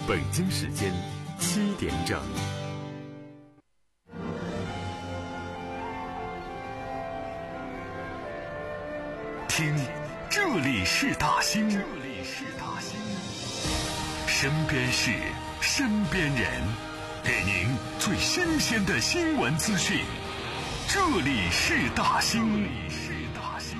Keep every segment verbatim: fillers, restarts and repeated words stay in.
北京时间七点整。听，这里是大兴，这里是大兴，身边事，身边人，给您最新鲜的新闻资讯。这里是大兴，这里是大兴。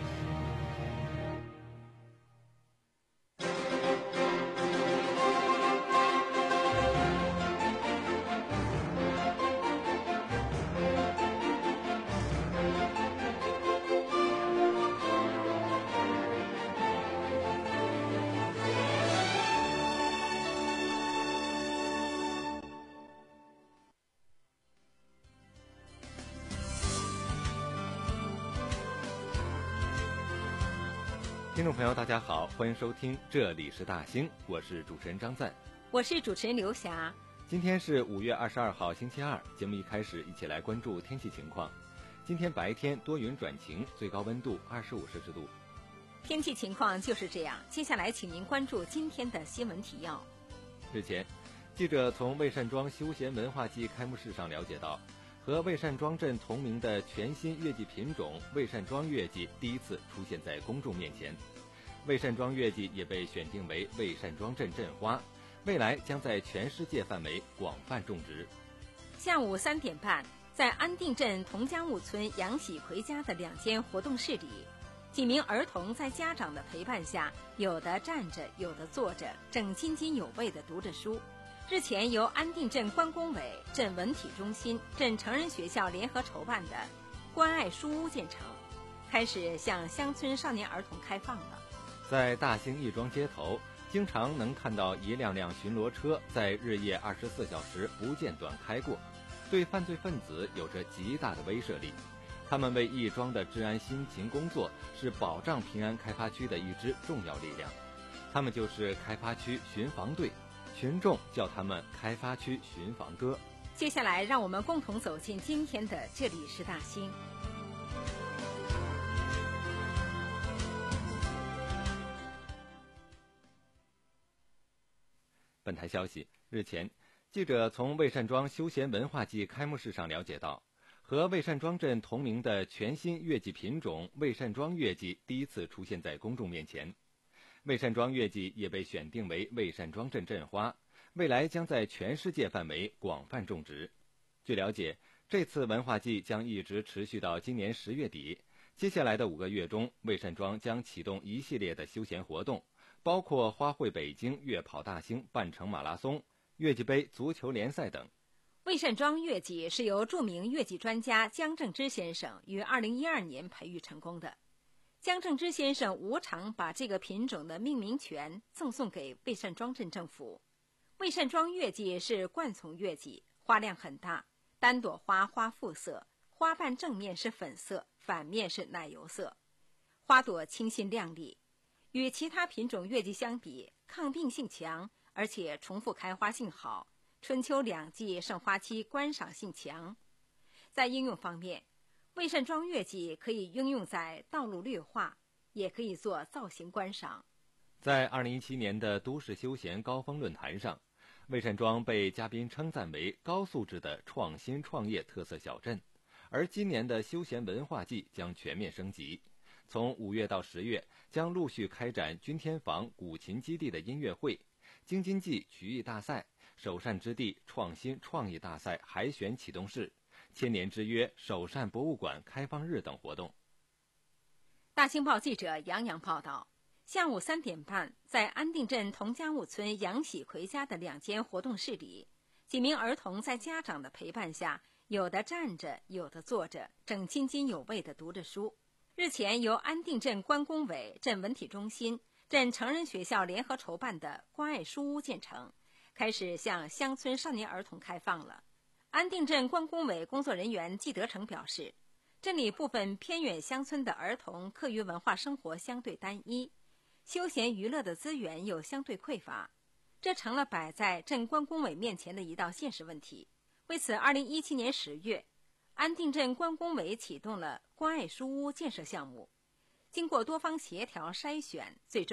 听众朋友大家好，欢迎收听这里是大兴，我是主持人张赞， 我是主持人刘霞。 今天是五月二十二号星期二，节目一开始一起来关注天气情况。今天白天多云转晴，最高温度二十五摄氏度。 天气情况就是这样，接下来请您关注今天的新闻提要。 日前，记者从魏善庄休闲文化季开幕式上了解到，和魏善庄镇同名的全新月季品种魏善庄月季第一次出现在公众面前。魏善庄月季也被选定为魏善庄镇镇花，未来将在全世界范围广泛种植。 下午三点半，在安定镇同家务村杨喜奎家的两间活动室里，几名儿童在家长的陪伴下，有的站着，有的坐着，正津津有味地读着书。日前由安定镇关工委、镇文体中心、镇成人学校联合筹办的关爱书屋建成，开始向乡村少年儿童开放了。 在大兴亦庄街头，经常能看到一辆辆巡逻车在日夜二十四小时不间断开过，对犯罪分子有着极大的威慑力。他们为亦庄的治安辛勤工作，是保障平安开发区的一支重要力量。他们就是开发区巡防队，群众叫他们开发区巡防哥。 接下来让我们共同走进今天的这里是大兴。 本台消息，日前，记者从魏善庄休闲文化季开幕式上了解到，和魏善庄镇同名的全新月季品种魏善庄月季第一次出现在公众面前。魏善庄月季也被选定为魏善庄镇镇花，未来将在全世界范围广泛种植。据了解，这次文化季将一直持续到今年十月底。接下来的五个月中，魏善庄将启动一系列的休闲活动，包括花卉北京、月跑大兴、半程马拉松、月季杯足球联赛等。 魏善庄月季是由著名月季专家姜正之先生于二零一二年培育成功的。姜正之先生无偿把这个品种的命名权赠送给魏善庄镇政府。魏善庄月季是冠丛月季，花量很大，单朵花花复色，花瓣正面是粉色，反面是奶油色，花朵清新亮丽。与其他品种月季相比，抗病性强，而且重复开花性好，春秋两季盛花期观赏性强。在应用方面，魏善庄月季可以应用在道路绿化，也可以做造型观赏。 在二零一七年的都市休闲高峰论坛上，魏善庄被嘉宾称赞为高素质的创新创业特色小镇，而今年的休闲文化季将全面升级。从五月到十月，将陆续开展君天坊古琴基地的音乐会、京津冀曲艺大赛、首善之地创新创意大赛海选启动式、千年之约首善博物馆开放日等活动。 大兴报记者杨洋报道，下午三点半，在安定镇同家务村杨喜奎家的两间活动室里，几名儿童在家长的陪伴下，有的站着，有的坐着，正津津有味地读着书。日前由安定镇关工委、镇文体中心、镇成人学校联合筹办的关爱书屋建成，开始向乡村少年儿童开放了。安定镇关工委工作人员季德成表示，镇里部分偏远乡村的儿童课余文化生活相对单一，休闲娱乐的资源又相对匮乏，这成了摆在镇关工委面前的一道现实问题。为此，二零一七年十月，安定镇关工委启动了关爱书屋建设项目，经过多方协调筛选，最终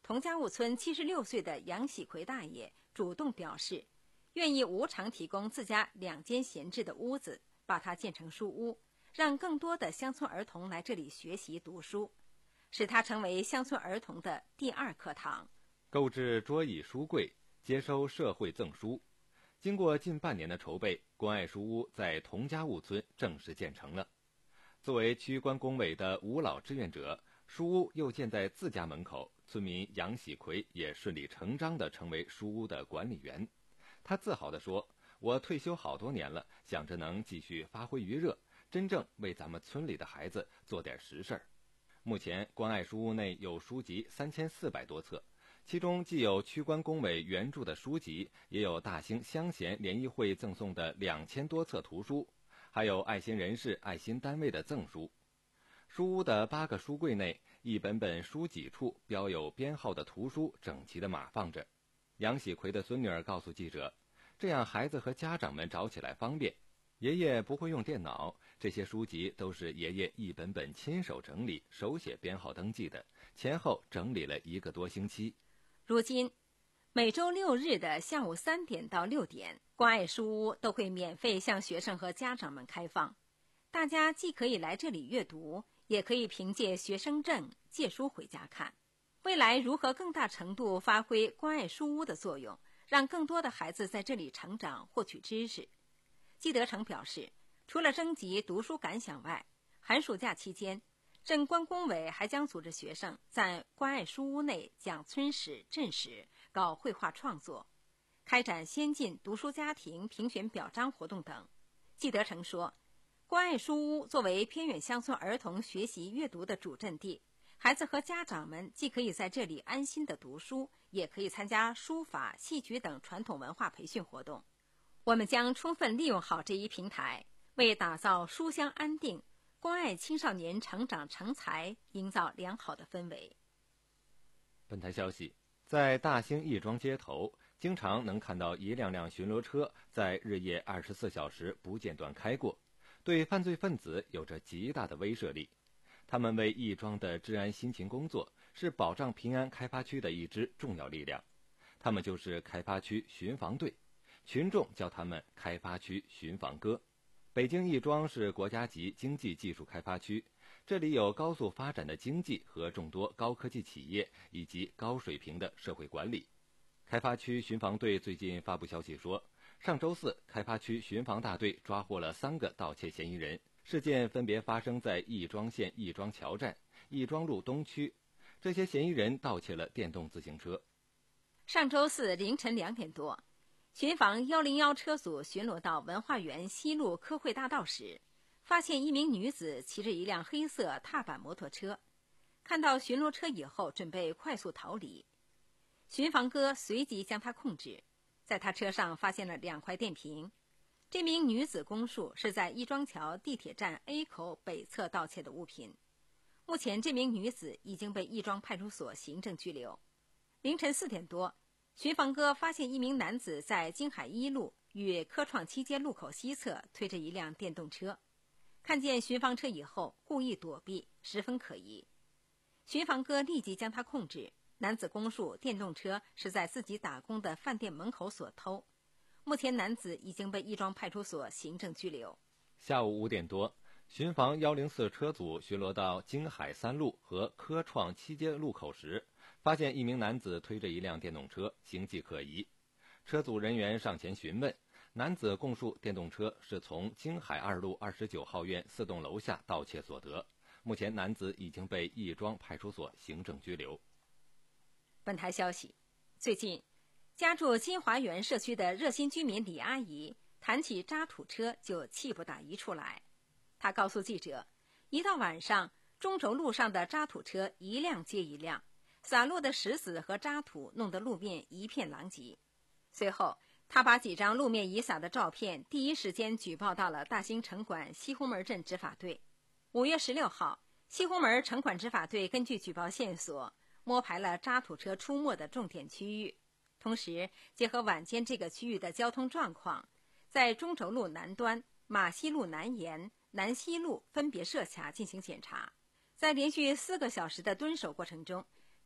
佟家务村七十六岁的杨喜奎大爷主动表示，愿意无偿提供自家两间闲置的屋子，把它建成书屋，让更多的乡村儿童来这里学习读书，使它成为乡村儿童的第二课堂。 购置桌椅书柜，接收社会赠书。经过近半年的筹备，关爱书屋在佟家务村正式建成了。作为区关工委的五老志愿者，书屋又建在自家门口，村民杨喜奎也顺理成章地成为书屋的管理员。他自豪地说，我退休好多年了，想着能继续发挥余热，真正为咱们村里的孩子做点实事儿。目前关爱书屋内有书籍三千四百多册，其中既有区关工委援助的书籍，也有大兴乡贤联谊会赠送的两千多册图书，还有爱心人士、爱心单位的赠书。书屋的八个书柜内，一本本书脊处标有编号的图书整齐地码放着。杨喜奎的孙女儿告诉记者，这样孩子和家长们找起来方便。爷爷不会用电脑，这些书籍都是爷爷一本本亲手整理、手写编号登记的，前后整理了一个多星期。 如今，每周六日的下午三点到六点，关爱书屋都会免费向学生和家长们开放。大家既可以来这里阅读，也可以凭借学生证借书回家看。未来如何更大程度发挥关爱书屋的作用，让更多的孩子在这里成长、获取知识？季德成表示，除了征集读书感想外，寒暑假期间，镇关工委还将组织学生在关爱书屋内讲村史、镇史，搞绘画创作，开展先进读书家庭评选表彰活动等。季德成说，关爱书屋作为偏远乡村儿童学习阅读的主阵地，孩子和家长们既可以在这里安心的读书，也可以参加书法、戏曲等传统文化培训活动。我们将充分利用好这一平台，为打造书香安定、关爱青少年成长成才营造良好的氛围。 本台消息，在大兴亦庄街头，经常能看到一辆辆巡逻车在日夜二十四小时不间断开过，对犯罪分子有着极大的威慑力。他们为亦庄的治安辛勤工作，是保障平安开发区的一支重要力量。他们就是开发区巡防队，群众叫他们开发区巡防哥。北京亦庄是国家级经济技术开发区，这里有高速发展的经济和众多高科技企业，以及高水平的社会管理。开发区巡防队最近发布消息说，上周四开发区巡防大队抓获了三个盗窃嫌疑人，事件分别发生在亦庄县亦庄桥站、亦庄路东区。这些嫌疑人盗窃了电动自行车。 上周四凌晨两点多，巡防一零一车组巡逻到文化园西路科汇大道时，发现一名女子骑着一辆黑色踏板摩托车，看到巡逻车以后准备快速逃离。巡防哥随即将她控制，在她车上发现了两块电瓶。这名女子供述是在亦庄桥地铁站 A 口北侧盗窃的物品。目前这名女子已经被亦庄派出所行政拘留。凌晨四点多，巡防哥发现一名男子在京海一路与科创七街路口西侧推着一辆电动车，看见巡防车以后故意躲避，十分可疑。巡防哥立即将他控制。男子供述电动车是在自己打工的饭店门口所偷。目前男子已经被亦庄派出所行政拘留。 下午五点多，巡防一零四车组巡逻到京海三路和科创七街路口时，发现一名男子推着一辆电动车，形迹可疑。车组人员上前询问，男子供述电动车是从京海二路二十九号院四栋楼下盗窃所得。目前男子已经被亦庄派出所行政拘留。 本台消息，最近家住金华园社区的热心居民李阿姨谈起渣土车就气不打一处来。她告诉记者，一到晚上，中轴路上的渣土车一辆接一辆，洒落的石子和渣土弄得路面一片狼藉。随后她把几张路面遗撒的照片第一时间举报到了大兴城管西红门镇执法队。五月十六号，西红门城管执法队根据举报线索，摸排了渣土车出没的重点区域，同时结合晚间这个区域的交通状况，在中轴路南端、马西路南沿、南西路分别设卡进行检查。在连续四个小时的蹲守过程中，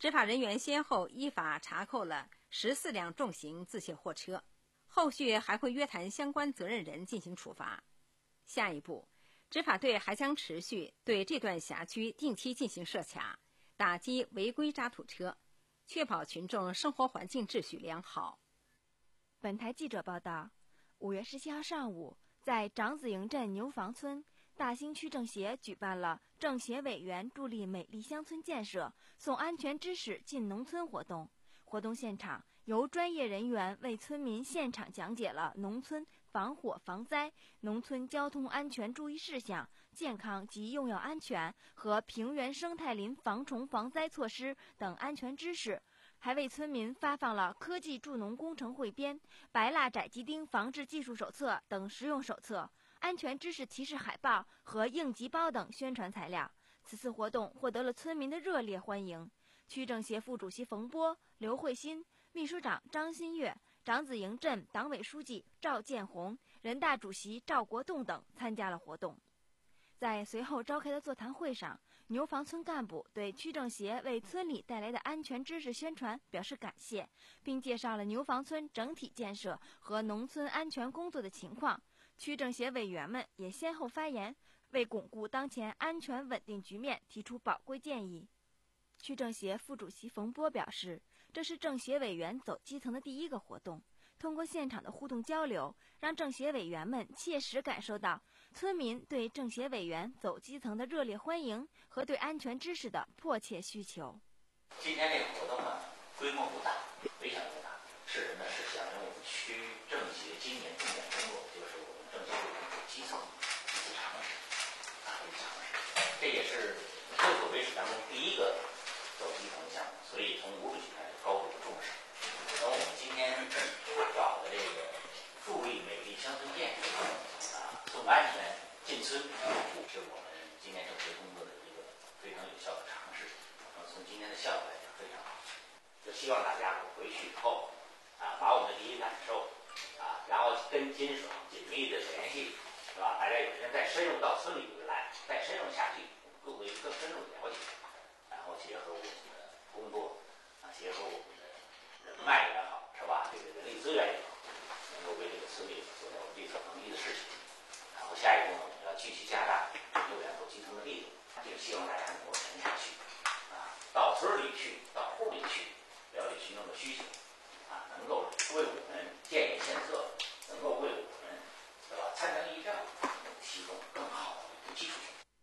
执法人员先后依法查扣了十四辆重型自卸货车，后续还会约谈相关责任人进行处罚。下一步，执法队还将持续对这段辖区定期进行设卡，打击违规渣土车，确保群众生活环境秩序良好。 本台记者报道，五月十七号上午，在长子营镇牛房村，大兴区政协举办了政协委员助力美丽乡村建设，送安全知识进农村活动。活动现场由专业人员为村民现场讲解了农村防火防灾、农村交通安全注意事项、健康及用药安全和平原生态林防虫防灾措施等安全知识，还为村民发放了科技助农工程汇编、白蜡窄基丁防治技术手册等实用手册、安全知识提示海报和应急包等宣传材料。此次活动获得了村民的热烈欢迎。区政协副主席冯波、刘慧欣、秘书长张新月、长子营镇党委书记赵建红、人大主席赵国栋等参加了活动。在随后召开的座谈会上，牛房村干部对区政协为村里带来的安全知识宣传表示感谢，并介绍了牛房村整体建设和农村安全工作的情况。区政协委员们也先后发言，为巩固当前安全稳定局面提出宝贵建议。区政协副主席冯波表示，这是政协委员走基层的第一个活动，通过现场的互动交流，让政协委员们切实感受到村民对政协委员走基层的热烈欢迎和对安全知识的迫切需求。 今天这个活动呢，规模不大，非常不大，是什么呢？是响应我们区政协今年重点工作，就是我们政协委员走基层一次尝试，啊，一次尝试，这也是科所为史当中第一个走基层项目，所以从无论区开始高度重视。而我们今天搞的这个助力美丽乡村建设啊，送安全进村，是我们今年政协工作的一个非常有效的尝试。啊，从今天的效果来讲非常好。就希望大家回去以后啊，把我们的第一感受啊，然后跟金省紧密的联系，是吧？大家有时间再深入到村里来，再深入下去，更为更深入了解。然后结合我们的工作啊，结合我们的人脉也好，是吧？这个人力资源也好，能够为这个村里做到力所能及的事情。然后下一步呢，我们要继续加大幼儿园走基层的力度，就希望大家能够沉下去啊，到村里去，到户里去，了解群众的需求啊，能够为我们建言献策，能够为我们是吧参政议政提供更好的基础。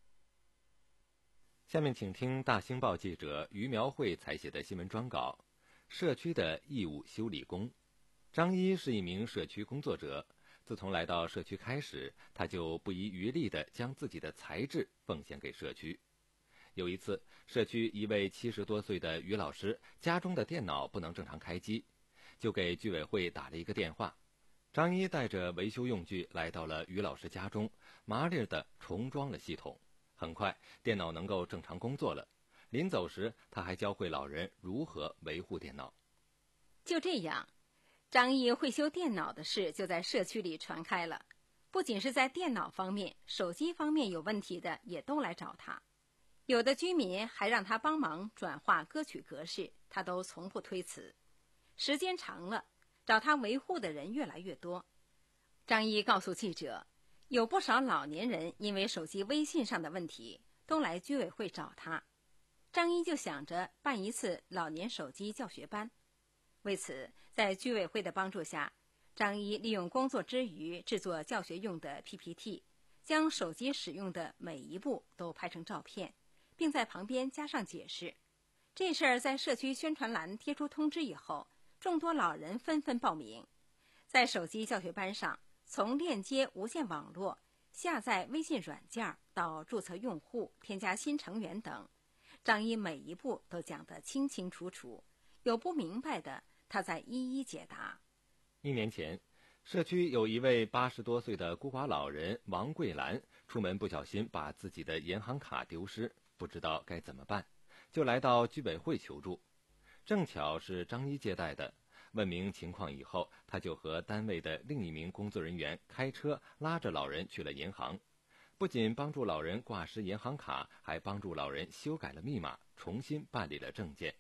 下面请听大兴报记者于苗慧采写的新闻专稿：社区的义务修理工。张一是一名社区工作者，自从来到社区开始，他就不遗余力地将自己的才智奉献给社区。有一次，社区一位七十多岁的于老师家中的电脑不能正常开机，就给居委会打了一个电话。张一带着维修用具来到了于老师家中，麻利地重装了系统。很快，电脑能够正常工作了。临走时，他还教会老人如何维护电脑。 就这样，张一会修电脑的事就在社区里传开了。不仅是在电脑方面，手机方面有问题的也都来找他。有的居民还让他帮忙转化歌曲格式，他都从不推辞。时间长了，找他维护的人越来越多。张一告诉记者，有不少老年人因为手机微信上的问题，都来居委会找他。张一就想着办一次老年手机教学班。为此，在居委会的帮助下，张一利用工作之余制作教学用的 P P T， 将手机使用的每一步都拍成照片，并在旁边加上解释。这事儿在社区宣传栏贴出通知以后，众多老人纷纷报名。在手机教学班上，从链接无线网络、下载微信软件到注册用户、添加新成员等，张一每一步都讲得清清楚楚，有不明白的，他在一一解答。 一年前，社区有一位八十多岁的孤寡老人王桂兰，出门不小心把自己的银行卡丢失，不知道该怎么办，就来到居委会求助。正巧是张一接待的，问明情况以后，他就和单位的另一名工作人员开车拉着老人去了银行，不仅帮助老人挂失银行卡，还帮助老人修改了密码，重新办理了证件。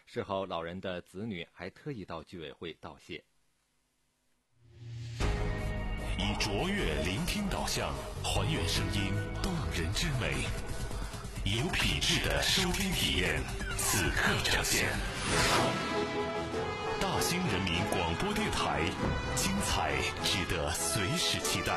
事后，老人的子女还特意到居委会道谢。 以卓越聆听导向，还原声音动人之美，有品质的收听体验，此刻呈现。大兴人民广播电台，精彩值得随时期待。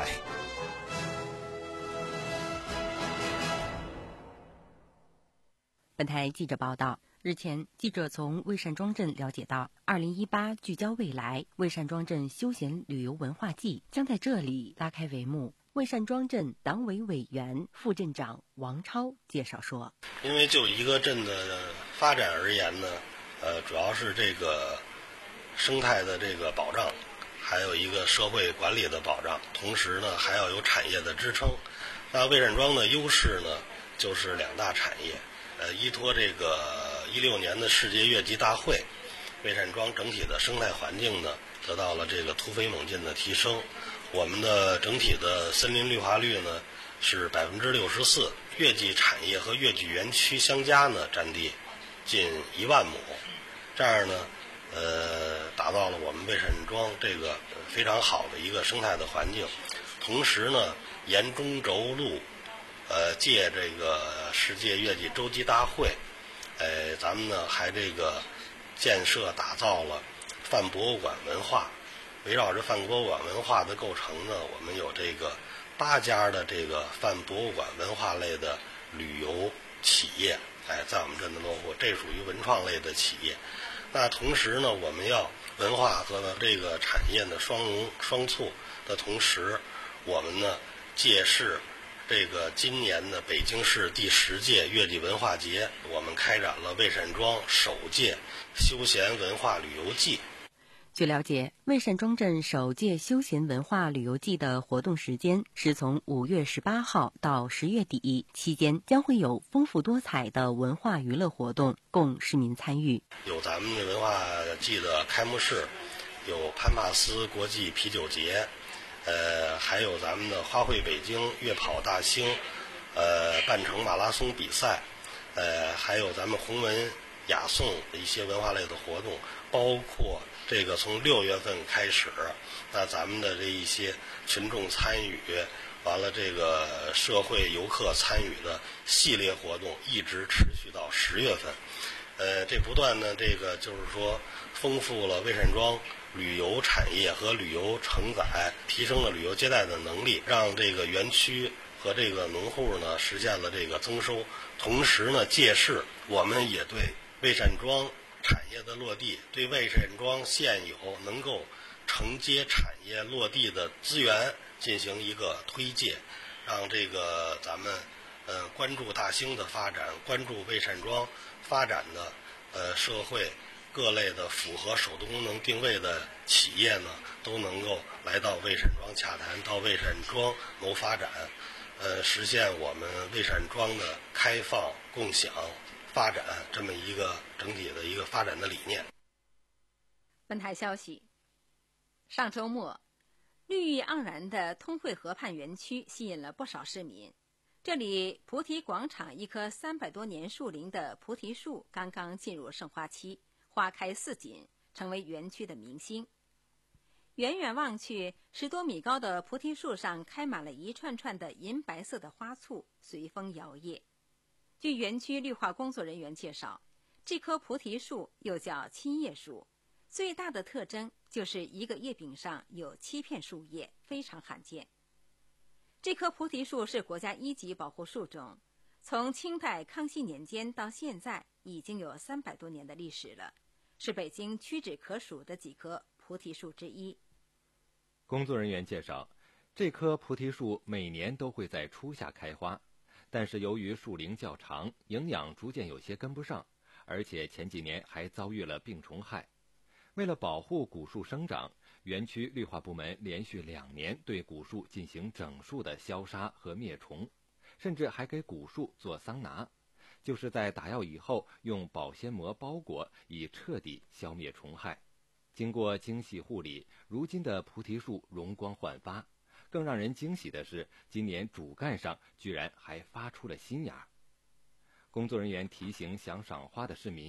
本台记者报道，日前，记者从魏善庄镇了解到，二零一八聚焦未来魏善庄镇休闲旅游文化季将在这里拉开帷幕。魏善庄镇党委委员、副镇长王超介绍说：“ 因为就一个镇的发展而言呢，呃，主要是这个生态的这个保障，还有一个社会管理的保障，同时呢还要有产业的支撑。那魏善庄的优势呢，就是两大产业。呃，依托这个一六年的世界越剧大会，魏善庄整体的生态环境呢得到了这个突飞猛进的提升。我们的整体的森林绿化率呢是百分之六十四，越剧产业和越剧园区相加呢占地近一万亩，这样呢，呃，打造了我们魏善庄这个非常好的一个生态的环境。同时呢，沿中轴路。呃，借这个世界越剧洲际大会，呃，咱们呢还这个建设打造了泛博物馆文化。围绕着泛博物馆文化的构成呢，我们有这个八家的这个泛博物馆文化类的旅游企业，哎，在我们镇的落户，这属于文创类的企业。那同时呢，我们要文化和这个产业的双融双促的同时，我们呢借势。这个今年的北京市第十届越剧文化节，我们开展了魏善庄首届休闲文化旅游季。 据了解，魏善庄镇首届休闲文化旅游季的活动时间是从五月十八号到十月底，期间将会有丰富多彩的文化娱乐活动供市民参与。 有咱们的文化季的开幕式，有潘帕斯国际啤酒节。呃，还有咱们的花卉北京、越跑大兴，呃，半程马拉松比赛，呃，还有咱们红文雅颂的一些文化类的活动，包括这个从六月份开始，那咱们的这一些群众参与，完了这个社会游客参与的系列活动，一直持续到十月份。呃，这不断呢，这个就是说丰富了魏善庄旅游产业和旅游承载，提升了旅游接待的能力，让这个园区和这个农户呢实现了这个增收。同时呢，借势我们也对魏善庄产业的落地，对魏善庄现有能够承接产业落地的资源进行一个推介，让这个咱们呃关注大兴的发展，关注魏善庄发展的呃社会。各类的符合首都功能定位的企业呢，都能够来到魏善庄洽谈，到魏善庄谋发展，呃，实现我们魏善庄的开放、共享、发展这么一个整体的一个发展的理念。 本台消息，上周末，绿意盎然的通惠河畔园区吸引了不少市民。这里菩提广场一棵三百多年树龄的菩提树刚刚进入盛花期。花开似锦，成为园区的明星。远远望去，十多米高的菩提树上开满了一串串的银白色的花簇，随风摇曳。据园区绿化工作人员介绍，这棵菩提树又叫亲叶树，最大的特征就是一个叶柄上有七片树叶，非常罕见。这棵菩提树是国家一级保护树种，从清代康熙年间到现在已经有三百多年的历史了，是北京屈指可数的几棵菩提树之一。 工作人员介绍，这棵菩提树每年都会在初夏开花，但是由于树龄较长，营养逐渐有些跟不上，而且前几年还遭遇了病虫害。为了保护古树生长，园区绿化部门连续两年对古树进行整树的消杀和灭虫，甚至还给古树做桑拿，就是在打药以后用保鲜膜包裹，以彻底消灭虫害。经过精细护理，如今的菩提树容光焕发。更让人惊喜的是，今年主干上居然还发出了新芽。工作人员提醒想赏花的市民，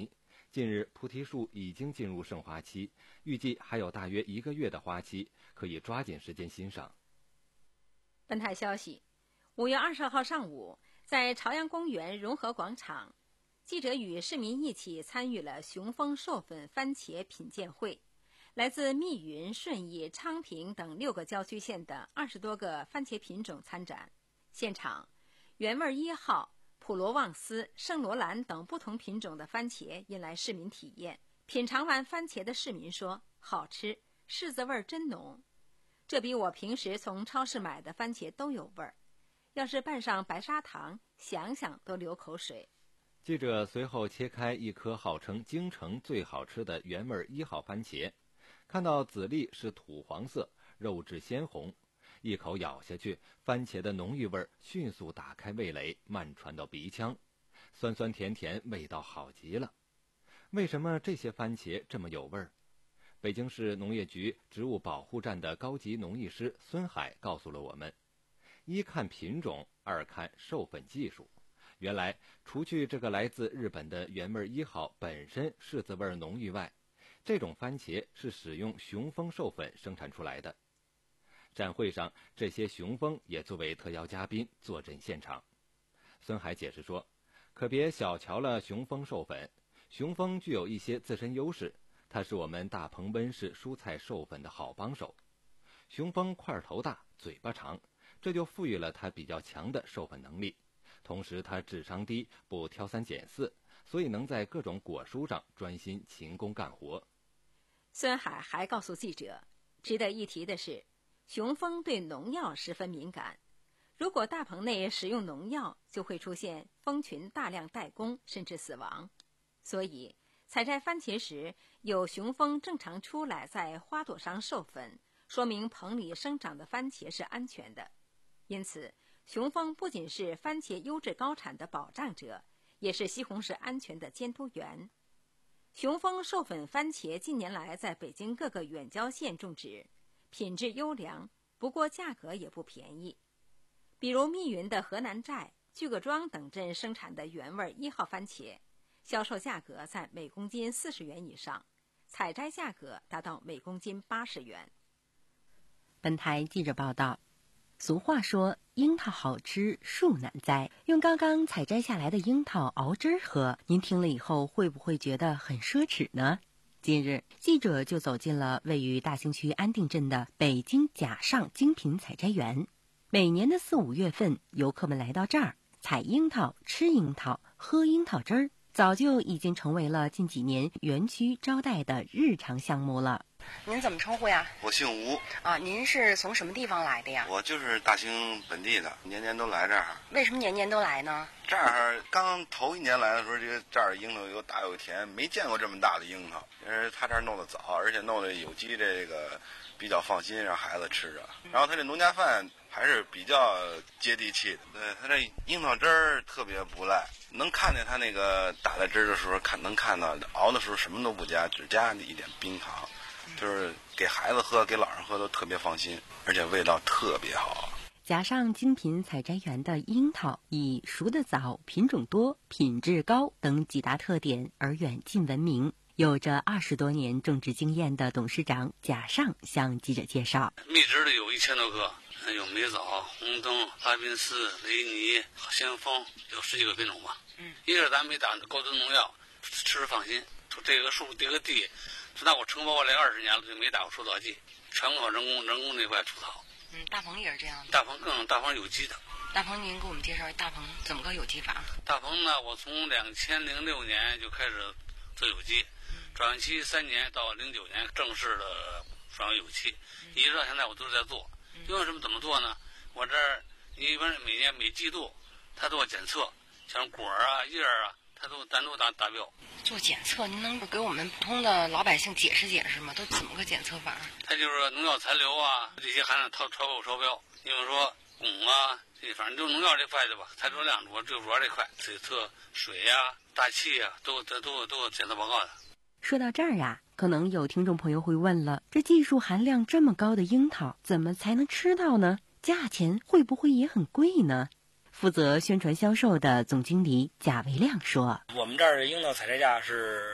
近日菩提树已经进入盛花期，预计还有大约一个月的花期，可以抓紧时间欣赏。 本台消息，五月二十号上午，在朝阳公园融合广场，记者与市民一起参与了雄风授粉番茄品鉴会。来自密云、顺义、昌平等六个郊区县的二十多个番茄品种参展。现场，原味一号、普罗旺斯、圣罗兰等不同品种的番茄引来市民体验。品尝完番茄的市民说：“好吃，柿子味儿真浓。这比我平时从超市买的番茄都有味儿。要是拌上白砂糖，想想都流口水。” 记者随后切开一颗号称京城最好吃的原味一号番茄，看到籽粒是土黄色，肉质鲜红，一口咬下去，番茄的浓郁味迅速打开味蕾，漫传到鼻腔，酸酸甜甜，味道好极了。为什么这些番茄这么有味儿？北京市农业局植物保护站的高级农艺师孙海告诉了我们：一看品种，二看授粉技术。原来，除去这个来自日本的原味一号本身柿子味浓郁外，这种番茄是使用雄蜂授粉生产出来的。展会上，这些雄蜂也作为特邀嘉宾坐镇现场。孙海解释说，可别小瞧了雄蜂授粉，雄蜂具有一些自身优势，它是我们大棚温室蔬菜授粉的好帮手。雄蜂块头大，嘴巴长，这就赋予了它比较强的授粉能力。同时它智商低，不挑三拣四，所以能在各种果蔬上专心勤工干活。 孙海还告诉记者，值得一提的是，雄蜂对农药十分敏感，如果大棚内使用农药，就会出现蜂群大量怠工甚至死亡。所以采摘番茄时，有雄蜂正常出来在花朵上授粉，说明棚里生长的番茄是安全的。因此，雄蜂不仅是番茄优质高产的保障者，也是西红柿安全的监督员。雄蜂授粉番茄近年来在北京各个远郊县种植，品质优良，不过价格也不便宜。比如密云的河南寨、聚各庄等镇生产的原味一号番茄，销售价格在每公斤四十元以上，采摘价格达到每公斤八十元。 本台记者报道，俗话说樱桃好吃树难栽，用刚刚采摘下来的樱桃熬汁儿喝，您听了以后会不会觉得很奢侈呢？近日，记者就走进了位于大兴区安定镇的北京甲上精品采摘园。每年的四五月份，游客们来到这儿采樱桃、吃樱桃、喝樱桃汁儿，早就已经成为了近几年园区招待的日常项目了。 您怎么称呼呀？ 我姓吴啊，您是从什么地方来的呀？ 我就是大兴本地的，年年都来这儿。 为什么年年都来呢？ 这儿刚头一年来的时候，这个这儿樱桃又大又甜，没见过这么大的樱桃。因为他这儿弄得早，而且弄得有机，这个比较放心，让孩子吃着。然后他这农家饭还是比较接地气的。对，他这樱桃汁儿特别不赖，能看见他那个打在汁儿的时候，看能看到熬的时候什么都不加，只加一点冰糖。就是给孩子喝，给老人喝都特别放心，而且味道特别好。 甲上精品采摘园的樱桃以熟得早、品种多、品质高等几大特点而远近闻名。有着二十多年种植经验的董事长甲上向记者介绍， 蜜汁的有一千多个，有梅枣、红灯、拉宾斯、雷尼、先锋，有十几个品种吧。嗯，一个是咱没打高端农药，吃着放心。这个树这个地，自打我承包过来二十年了，就没打过除草剂，全靠人工人工这块除草。 嗯，大棚也是这样的。 大棚更大棚有机的。 大棚，您给我们介绍大棚怎么个有机法？ 大棚呢，我从两千零六年就开始做有机，嗯、转换期三年到零九年正式的转为有机，嗯、一直到现在我都是在做。嗯、因为什么怎么做呢？我这儿一般每年每季度，他做检测，像果儿啊、叶儿啊。他都单独达达标。 做检测，您能给我们普通的老百姓解释解释吗？都怎么个检测法？ 他就是农药残留啊，这些含量超超过超标。你比如说汞啊，这反正就农药这块的吧，残留量主就主要这块，检测水呀、啊、大气呀、啊，都都都都有检测报告的。 说到这儿啊，可能有听众朋友会问了：这技术含量这么高的樱桃，怎么才能吃到呢？价钱会不会也很贵呢？负责宣传销售的总经理贾维亮说：“ 我们这儿樱桃采摘价是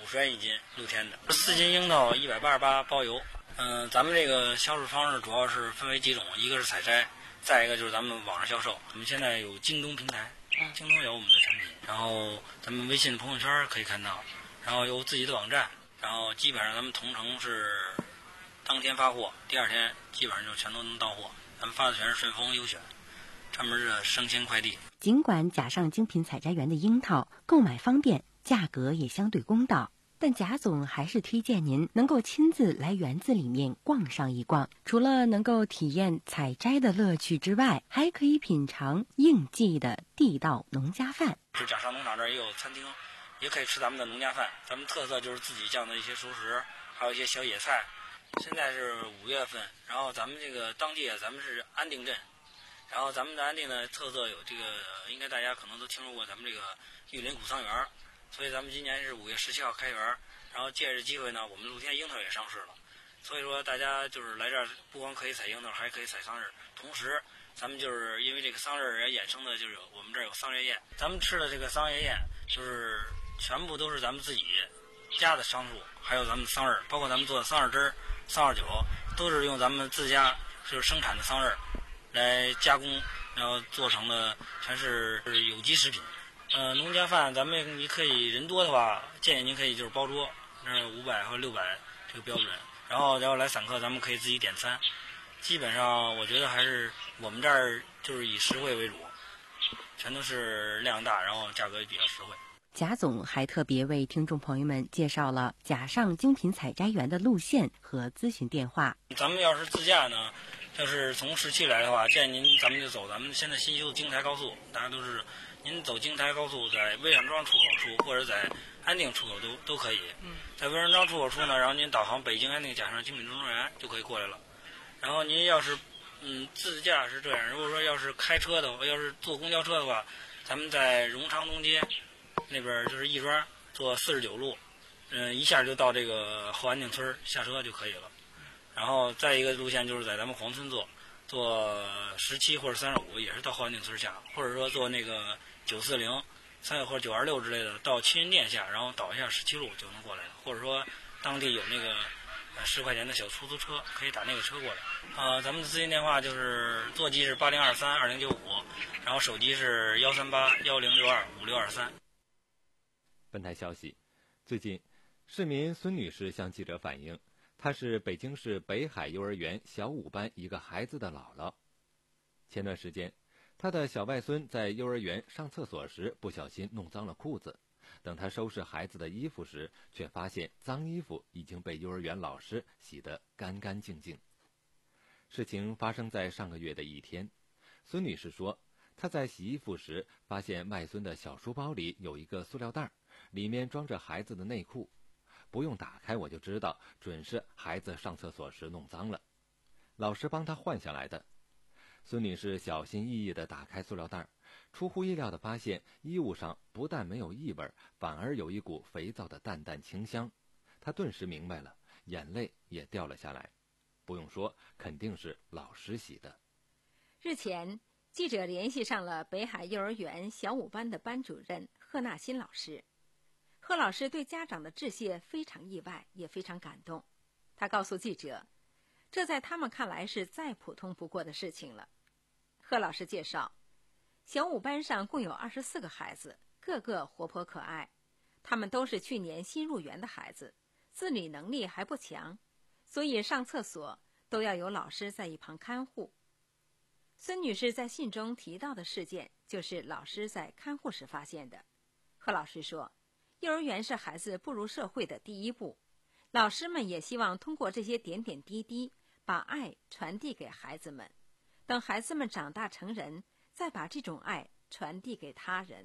十元一斤，露天的，四斤樱桃一百八十八包邮。嗯、呃，咱们这个销售方式主要是分为几种，一个是采摘，再一个就是咱们网上销售。我们现在有京东平台，京东有我们的产品，然后咱们微信朋友圈可以看到，然后有自己的网站，然后基本上咱们同城是当天发货，第二天基本上就全都能到货。咱们发的全是顺丰优选，专门的生鲜快递。 尽管甲上精品采摘园的樱桃购买方便，价格也相对公道，但贾总还是推荐您能够亲自来园子里面逛上一逛。除了能够体验采摘的乐趣之外，还可以品尝应季的地道农家饭。 就甲上农场这儿也有餐厅，也可以吃咱们的农家饭。咱们特色就是自己酱的一些熟食，还有一些小野菜。现在是五月份，然后咱们这个当地啊，咱们是安定镇，然后咱们的安定的特色有这个，应该大家可能都听说过咱们这个玉林古桑园，所以咱们今年是五月十七号开园，然后借着机会呢，我们露天樱桃也上市了，所以说大家就是来这儿不光可以采樱桃，还可以采桑葚，同时咱们就是因为这个桑葚而衍生的就是我们这儿有桑葚宴，咱们吃的这个桑葚宴就是全部都是咱们自己家的桑树，还有咱们桑葚，包括咱们做的桑葚汁儿、桑葚酒，都是用咱们自家就是生产的桑葚来加工，然后做成的全是有机食品。呃，农家饭咱们你可以人多的话，建议您可以就是包桌，那五百或六百这个标准。然后然后来散客，咱们可以自己点餐。基本上我觉得还是我们这儿就是以实惠为主，全都是量大，然后价格也比较实惠。 贾总还特别为听众朋友们介绍了甲上精品采摘园的路线和咨询电话。 咱们要是自驾呢，要是从市区来的话，建议您咱们就走咱们现在新修的京台高速，大家都是您走京台高速，在魏上庄出口处或者在安定出口都都可以。在魏上庄出口处呢，然后您导航北京安定甲上精品种植园就可以过来了。然后您要是嗯自驾是这样，如果说要是开车的话，要是坐公交车的话，咱们在荣昌东街那边就是亦庄坐四十九路，嗯，一下就到这个后安定村下车就可以了。然后再一个路线就是在咱们黄村坐，坐十七或者三十五也是到后安定村下，或者说坐那个九四零、三或者九二六之类的到七云店下，然后倒一下十七路就能过来了。或者说当地有那个十块钱的小出租车，可以打那个车过来。呃，咱们的咨询电话就是座机是八零二三二零九五，然后手机是幺三八幺零六二五六二三。 本台消息，最近，市民孙女士向记者反映，她是北京市北海幼儿园小五班一个孩子的姥姥。前段时间，她的小外孙在幼儿园上厕所时不小心弄脏了裤子，等她收拾孩子的衣服时，却发现脏衣服已经被幼儿园老师洗得干干净净。事情发生在上个月的一天，孙女士说，她在洗衣服时发现外孙的小书包里有一个塑料袋，里面装着孩子的内裤，不用打开我就知道准是孩子上厕所时弄脏了，老师帮他换下来的。孙女士小心翼翼地打开塑料袋，出乎意料地发现衣物上不但没有异味，反而有一股肥皂的淡淡清香。她顿时明白了，眼泪也掉了下来。不用说，肯定是老师洗的。 日前，记者联系上了北海幼儿园小五班的班主任贺纳新老师。贺老师对家长的致谢非常意外，也非常感动。他告诉记者，这在他们看来是再普通不过的事情了。贺老师介绍，小五班上共有二十四个孩子，个个活泼可爱，他们都是去年新入园的孩子，自理能力还不强，所以上厕所都要有老师在一旁看护。孙女士在信中提到的事件，就是老师在看护时发现的。贺老师说，幼儿园是孩子步入社会的第一步，老师们也希望通过这些点点滴滴，把爱传递给孩子们，等孩子们长大成人，再把这种爱传递给他人。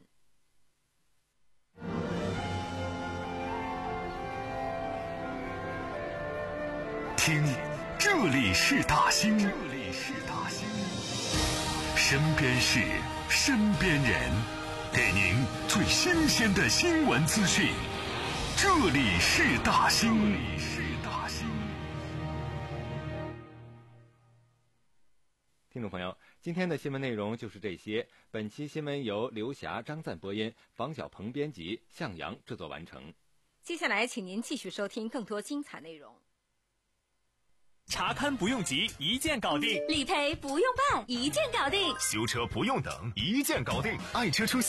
听，这里是大兴，这里是大兴，身边事，身边人，给您最新鲜的新闻资讯。这里是大兴，这里是大兴。 听众朋友，今天的新闻内容就是这些。本期新闻由刘霞、张赞播音，房小鹏编辑，向阳制作完成。 接下来，请您继续收听更多精彩内容。 查勘不用急，一键搞定； 理赔不用办，一键搞定； 修车不用等，一键搞定。爱车出行